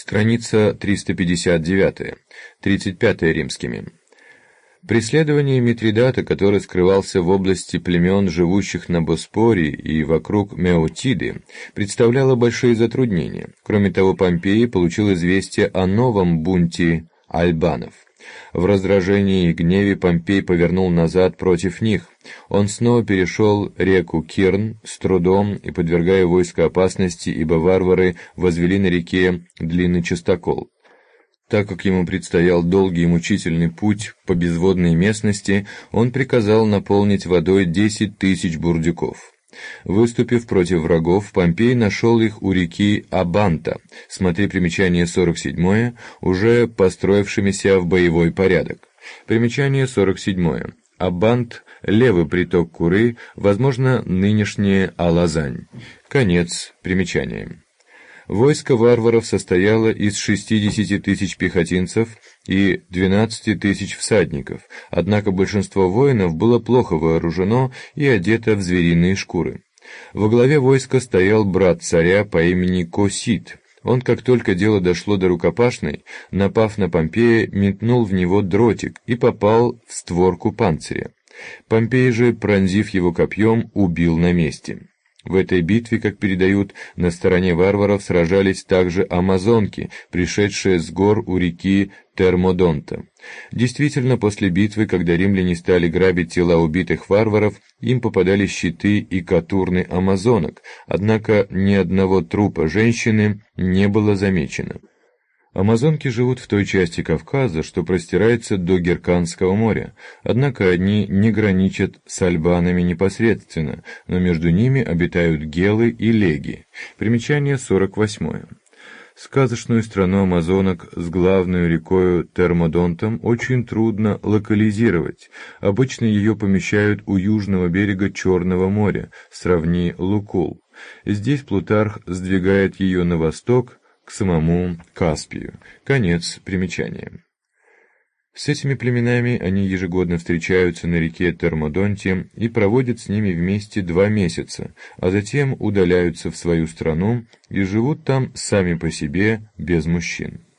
Страница 359, 35 римскими. Преследование Митридата, который скрывался в области племен, живущих на Боспоре и вокруг Меотиды, представляло большие затруднения. Кроме того, Помпей получил известие о новом бунте альбанов. В раздражении и гневе Помпей повернул назад против них. Он снова перешел реку Кирн с трудом и подвергая войско опасности, ибо варвары возвели на реке длинный частокол. Так как ему предстоял долгий и мучительный путь по безводной местности, он приказал наполнить водой 10 000 бурдюков. Выступив против врагов, Помпей нашел их у реки Абанта, смотри примечание 47, уже построившимися в боевой порядок. Примечание 47. Абант – левый приток Куры, возможно, нынешняя Алазань. Конец примечания. Войско варваров состояло из 60 000 пехотинцев и 12 000 всадников, однако большинство воинов было плохо вооружено и одето в звериные шкуры. Во главе войска стоял брат царя по имени Косит. Он, как только дело дошло до рукопашной, напав на Помпея, метнул в него дротик и попал в створку панциря. Помпей же, пронзив его копьем, убил на месте. В этой битве, как передают, на стороне варваров сражались также амазонки, пришедшие с гор у реки Термодонта. Действительно, после битвы, когда римляне стали грабить тела убитых варваров, им попадали щиты и катурны амазонок, однако ни одного трупа женщины не было замечено. Амазонки живут в той части Кавказа, что простирается до Герканского моря, однако они не граничат с альбанами непосредственно, но между ними обитают гелы и леги. Примечание 48. Сказочную страну амазонок с главной рекою Термодонтом очень трудно локализировать. Обычно ее помещают у южного берега Черного моря, сравни Лукул. Здесь Плутарх сдвигает ее на восток, к самому Каспию. Конец примечания. С этими племенами они ежегодно встречаются на реке Термодонте и проводят с ними вместе 2 месяца, а затем удаляются в свою страну и живут там сами по себе без мужчин.